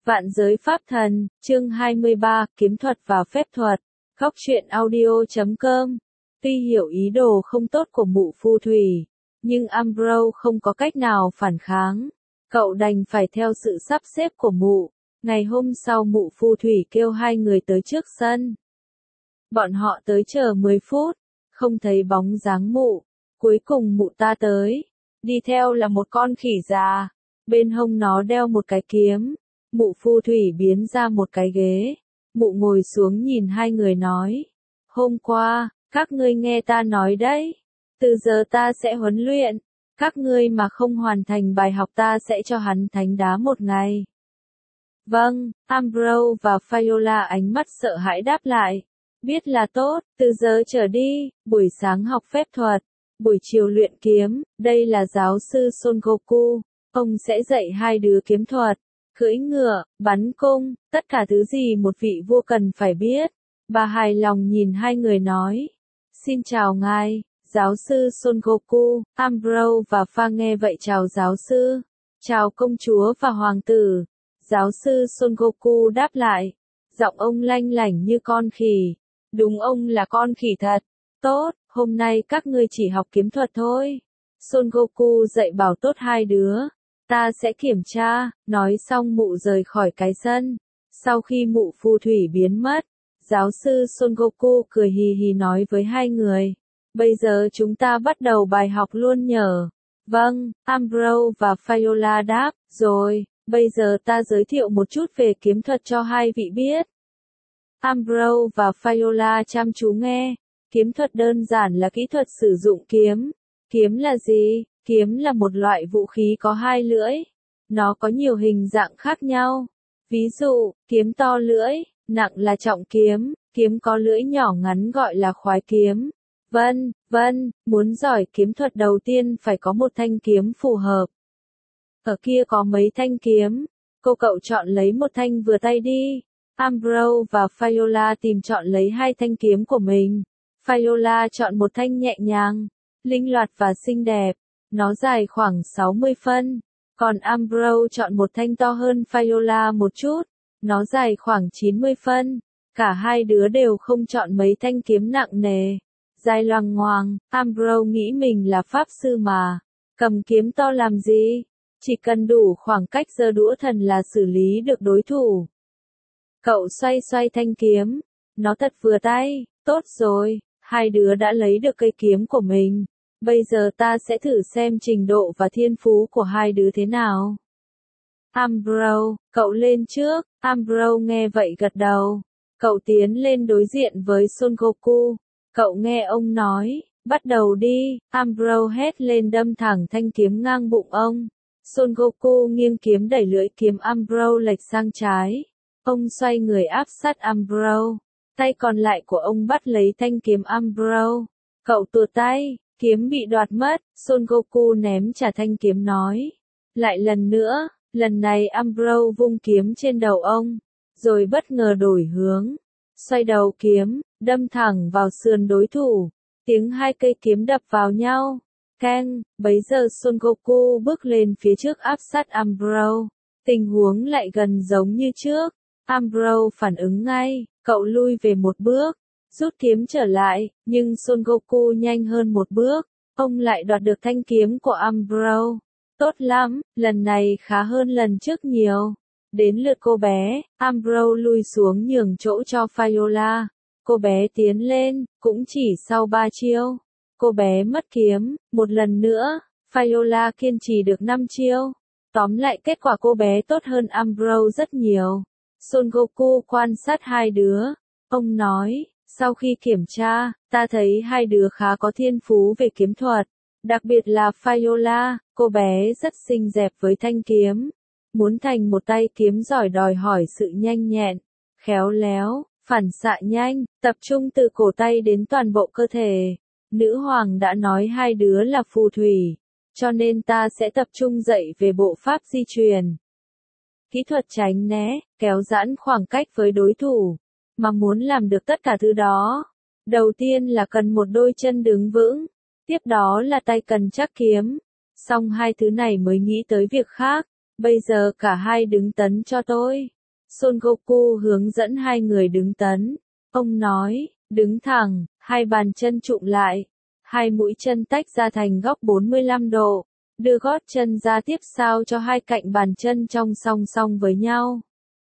Vạn giới pháp thần, chương 23, kiếm thuật và phép thuật. Góc truyện audio.com. Tuy hiểu ý đồ không tốt của mụ phù thủy, nhưng Ambrose không có cách nào phản kháng. Cậu đành phải theo sự sắp xếp của mụ. Ngày hôm sau mụ phù thủy kêu hai người tới trước sân. Bọn họ tới chờ 10 phút, không thấy bóng dáng mụ. Cuối cùng mụ ta tới. Đi theo là một con khỉ già. Bên hông nó đeo một cái kiếm. Mụ phù thủy biến ra một cái ghế. Mụ ngồi xuống nhìn hai người nói. Hôm qua, các ngươi nghe ta nói đấy. Từ giờ ta sẽ huấn luyện. Các ngươi mà không hoàn thành bài học ta sẽ cho hắn thánh đá một ngày. Vâng, Ambrose và Viola ánh mắt sợ hãi đáp lại. Biết là tốt, từ giờ trở đi, buổi sáng học phép thuật, buổi chiều luyện kiếm, đây là giáo sư Son Goku. Ông sẽ dạy hai đứa kiếm thuật, cưỡi ngựa, bắn cung, tất cả thứ gì một vị vua cần phải biết. Bà hài lòng nhìn hai người nói. Xin chào ngài, giáo sư Son Goku. Ambrose và Pha nghe vậy chào giáo sư. Chào công chúa và hoàng tử. Giáo sư Son Goku đáp lại. Giọng ông lanh lảnh như con khỉ. Đúng, ông là con khỉ thật. Tốt, hôm nay các ngươi chỉ học kiếm thuật thôi. Son Goku dạy bảo tốt hai đứa. Ta sẽ kiểm tra. Nói xong mụ rời khỏi cái sân. Sau khi mụ phù thủy biến mất, giáo sư Son Goku cười hì hì nói với hai người. Bây giờ chúng ta bắt đầu bài học luôn nhở? Vâng, Ambrose và Viola đáp. Rồi, bây giờ ta giới thiệu một chút về kiếm thuật cho hai vị biết. Ambrose và Viola chăm chú nghe. Kiếm thuật đơn giản là kỹ thuật sử dụng kiếm. Kiếm là gì? Kiếm là một loại vũ khí có hai lưỡi. Nó có nhiều hình dạng khác nhau. Ví dụ, kiếm to lưỡi, nặng là trọng kiếm, kiếm có lưỡi nhỏ ngắn gọi là khoái kiếm. Vân, muốn giỏi kiếm thuật đầu tiên phải có một thanh kiếm phù hợp. Ở kia có mấy thanh kiếm, cậu chọn lấy một thanh vừa tay đi. Ambrose và Viola tìm chọn lấy hai thanh kiếm của mình. Viola chọn một thanh nhẹ nhàng, linh hoạt và xinh đẹp. Nó dài khoảng 60 phân. Còn Ambrose chọn một thanh to hơn Viola một chút. Nó dài khoảng 90 phân. Cả hai đứa đều không chọn mấy thanh kiếm nặng nề, dài loằng ngoằng. Ambrose nghĩ mình là pháp sư mà. Cầm kiếm to làm gì? Chỉ cần đủ khoảng cách giơ đũa thần là xử lý được đối thủ. Cậu xoay thanh kiếm. Nó thật vừa tay. Tốt rồi, hai đứa đã lấy được cây kiếm của mình. Bây giờ ta sẽ thử xem trình độ và thiên phú của hai đứa thế nào. Ambrose, cậu lên trước. Ambrose nghe vậy gật đầu. Cậu tiến lên đối diện với Son Goku. Cậu nghe ông nói, bắt đầu đi. Ambrose hét lên đâm thẳng thanh kiếm ngang bụng ông. Son Goku nghiêng kiếm đẩy lưỡi kiếm Ambrose lệch sang trái. Ông xoay người áp sát Ambrose. Tay còn lại của ông bắt lấy thanh kiếm Ambrose. Cậu tuột tay. Kiếm bị đoạt mất, Son Goku ném trả thanh kiếm nói. Lại lần nữa, lần này Ambrose vung kiếm trên đầu ông, rồi bất ngờ đổi hướng. Xoay đầu kiếm, đâm thẳng vào sườn đối thủ. Tiếng hai cây kiếm đập vào nhau. Keng, bấy giờ Son Goku bước lên phía trước áp sát Ambrose. Tình huống lại gần giống như trước. Ambrose phản ứng ngay, cậu lui về một bước. Rút kiếm trở lại, nhưng Son Goku nhanh hơn một bước. Ông lại đoạt được thanh kiếm của Ambrose. Tốt lắm, lần này khá hơn lần trước nhiều. Đến lượt cô bé, Ambrose lui xuống nhường chỗ cho Viola. Cô bé tiến lên, cũng chỉ sau 3 chiêu. Cô bé mất kiếm, một lần nữa. Viola kiên trì được 5 chiêu. Tóm lại kết quả cô bé tốt hơn Ambrose rất nhiều. Son Goku quan sát hai đứa. Ông nói. Sau khi kiểm tra, ta thấy hai đứa khá có thiên phú về kiếm thuật. Đặc biệt là Viola, cô bé rất xinh đẹp với thanh kiếm. Muốn thành một tay kiếm giỏi đòi hỏi sự nhanh nhẹn, khéo léo, phản xạ nhanh, tập trung từ cổ tay đến toàn bộ cơ thể. Nữ hoàng đã nói hai đứa là phù thủy, cho nên ta sẽ tập trung dạy về bộ pháp di truyền. Kỹ thuật tránh né, kéo giãn khoảng cách với đối thủ. Mà muốn làm được tất cả thứ đó, đầu tiên là cần một đôi chân đứng vững, tiếp đó là tay cần chắc kiếm, xong hai thứ này mới nghĩ tới việc khác. Bây giờ cả hai đứng tấn cho tôi. Son Goku hướng dẫn hai người đứng tấn. Ông nói, đứng thẳng, hai bàn chân trụm lại. Hai mũi chân tách ra thành góc 45 độ. Đưa gót chân ra tiếp sao cho hai cạnh bàn chân trong song song với nhau.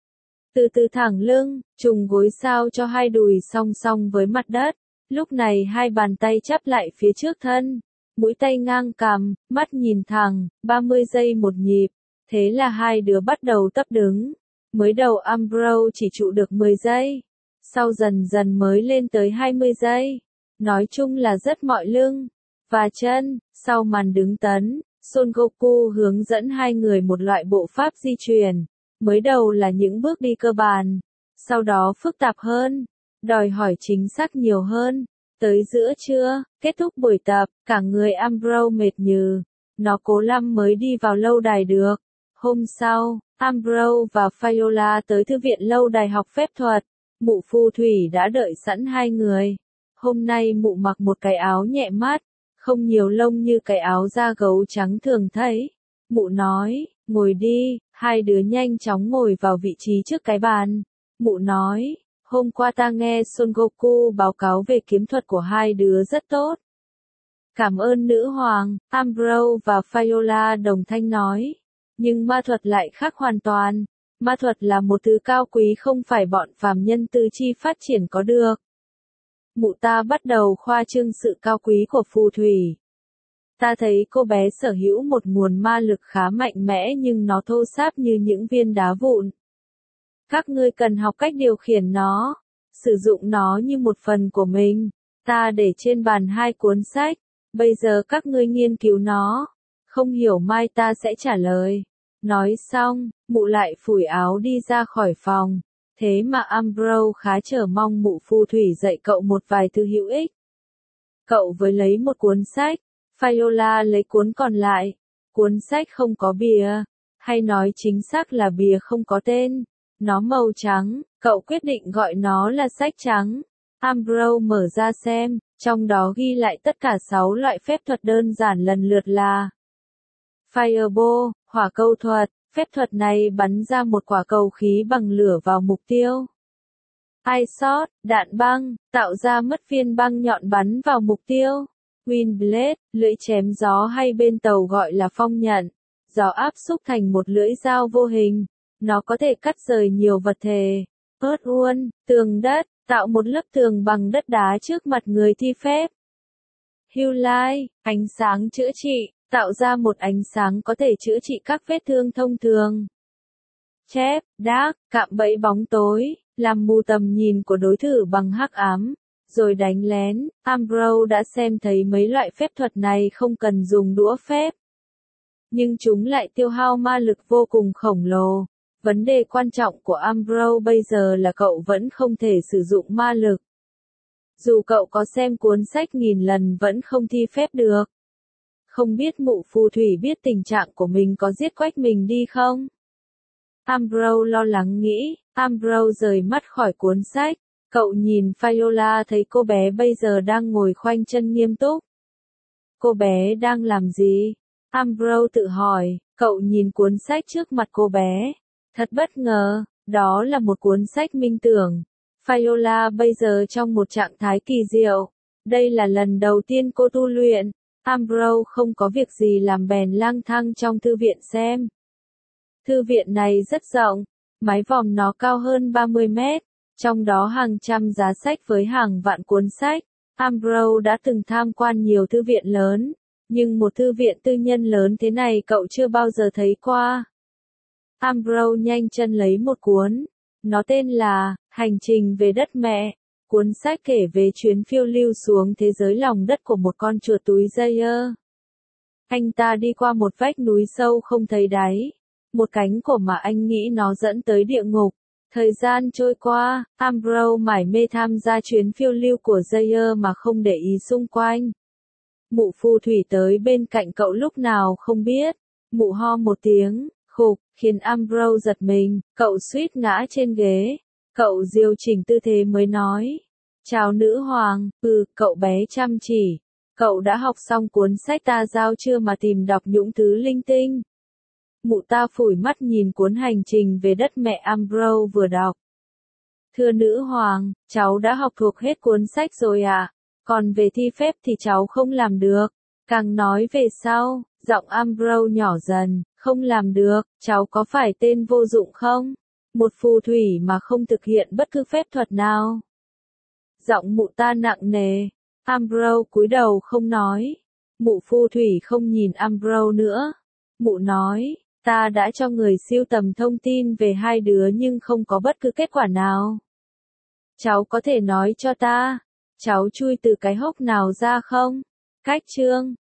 Từ từ thẳng lưng, trùng gối sao cho hai đùi song song với mặt đất. Lúc này hai bàn tay chắp lại phía trước thân. Mũi tay ngang cằm, mắt nhìn thẳng, 30 giây một nhịp. Thế là hai đứa bắt đầu tập đứng. Mới đầu Ambrose chỉ trụ được 10 giây. Sau dần dần mới lên tới 20 giây. Nói chung là rất mỏi lưng và chân. Sau màn đứng tấn, Son Goku hướng dẫn hai người một loại bộ pháp di chuyển. Mới đầu là những bước đi cơ bản. Sau đó phức tạp hơn. Đòi hỏi chính xác nhiều hơn. Tới giữa trưa, kết thúc buổi tập, cả người Ambrose mệt nhừ. Nó cố lắm mới đi vào lâu đài được. Hôm sau, Ambrose và Viola tới thư viện lâu đài học phép thuật. Mụ phù thủy đã đợi sẵn hai người. Hôm nay mụ mặc một cái áo nhẹ mắt, không nhiều lông như cái áo da gấu trắng thường thấy. Mụ nói, ngồi đi, hai đứa nhanh chóng ngồi vào vị trí trước cái bàn. Mụ nói, hôm qua ta nghe Son Goku báo cáo về kiếm thuật của hai đứa rất tốt. Cảm ơn nữ hoàng, Ambrose và Viola đồng thanh nói. Nhưng ma thuật lại khác hoàn toàn. Ma thuật là một thứ cao quý không phải bọn phàm nhân tư chi phát triển có được. Mụ ta bắt đầu khoa trương sự cao quý của phù thủy. Ta thấy cô bé sở hữu một nguồn ma lực khá mạnh mẽ nhưng nó thô ráp như những viên đá vụn. Các ngươi cần học cách điều khiển nó, sử dụng nó như một phần của mình. Ta để trên bàn hai cuốn sách, bây giờ các ngươi nghiên cứu nó. Không hiểu mai ta sẽ trả lời. Nói xong, mụ lại phủi áo đi ra khỏi phòng. Thế mà Ambrose khá chờ mong mụ phù thủy dạy cậu một vài thứ hữu ích. Cậu với lấy một cuốn sách, Viola lấy cuốn còn lại. Cuốn sách không có bìa, hay nói chính xác là bìa không có tên. Nó màu trắng, cậu quyết định gọi nó là sách trắng. Ambrose mở ra xem, trong đó ghi lại tất cả 6 loại phép thuật đơn giản lần lượt là Fireball, hỏa cầu thuật, phép thuật này bắn ra một quả cầu khí bằng lửa vào mục tiêu. Ice Shot, đạn băng, tạo ra mất viên băng nhọn bắn vào mục tiêu. Wind Blade, lưỡi chém gió hay bên tàu gọi là phong nhận. Gió áp xúc thành một lưỡi dao vô hình. Nó có thể cắt rời nhiều vật thể. Earth Wall, tường đất, tạo một lớp tường bằng đất đá trước mặt người thi phép. Hue Light, ánh sáng chữa trị, tạo ra một ánh sáng có thể chữa trị các vết thương thông thường. Trap, Dark, cạm bẫy bóng tối, làm mù tầm nhìn của đối thủ bằng hắc ám, rồi đánh lén. Ambrose đã xem thấy mấy loại phép thuật này không cần dùng đũa phép. Nhưng chúng lại tiêu hao ma lực vô cùng khổng lồ. Vấn đề quan trọng của Ambrose bây giờ là cậu vẫn không thể sử dụng ma lực. Dù cậu có xem cuốn sách 1000 lần vẫn không thi phép được. Không biết mụ phù thủy biết tình trạng của mình có giết quách mình đi không? Ambrose lo lắng nghĩ. Ambrose rời mắt khỏi cuốn sách. Cậu nhìn Viola thấy cô bé bây giờ đang ngồi khoanh chân nghiêm túc. Cô bé đang làm gì? Ambrose tự hỏi. Cậu nhìn cuốn sách trước mặt cô bé. Thật bất ngờ, đó là một cuốn sách minh tưởng. Viola bây giờ trong một trạng thái kỳ diệu. Đây là lần đầu tiên cô tu luyện. Ambrose không có việc gì làm bèn lang thang trong thư viện xem. Thư viện này rất rộng, mái vòm nó cao hơn 30 mét, trong đó hàng trăm giá sách với hàng vạn cuốn sách. Ambrose đã từng tham quan nhiều thư viện lớn, nhưng một thư viện tư nhân lớn thế này cậu chưa bao giờ thấy qua. Ambrose nhanh chân lấy một cuốn, nó tên là Hành trình về đất mẹ. Cuốn sách kể về chuyến phiêu lưu xuống thế giới lòng đất của một con chuột túi Zaire. Anh ta đi qua một vách núi sâu không thấy đáy. Một cánh cổ mà anh nghĩ nó dẫn tới địa ngục. Thời gian trôi qua, Ambrose mải mê tham gia chuyến phiêu lưu của Zaire mà không để ý xung quanh. Mụ phù thủy tới bên cạnh cậu lúc nào không biết. Mụ ho một tiếng, khục, khiến Ambrose giật mình, cậu suýt ngã trên ghế. Cậu điều chỉnh tư thế mới nói. Chào nữ hoàng, cậu bé chăm chỉ. Cậu đã học xong cuốn sách ta giao chưa mà tìm đọc những thứ linh tinh. Mụ ta phủi mắt nhìn cuốn hành trình về đất mẹ Ambrose vừa đọc. Thưa nữ hoàng, cháu đã học thuộc hết cuốn sách rồi ạ. Còn về thi phép thì cháu không làm được. Càng nói về sau, giọng Ambrose nhỏ dần, không làm được, cháu có phải tên vô dụng không? Một phù thủy mà không thực hiện bất cứ phép thuật nào. Giọng mụ ta nặng nề. Ambrose cúi đầu không nói. Mụ phù thủy không nhìn Ambrose nữa. Mụ nói, ta đã cho người sưu tầm thông tin về hai đứa nhưng không có bất cứ kết quả nào. Cháu có thể nói cho ta, cháu chui từ cái hốc nào ra không? Cách chương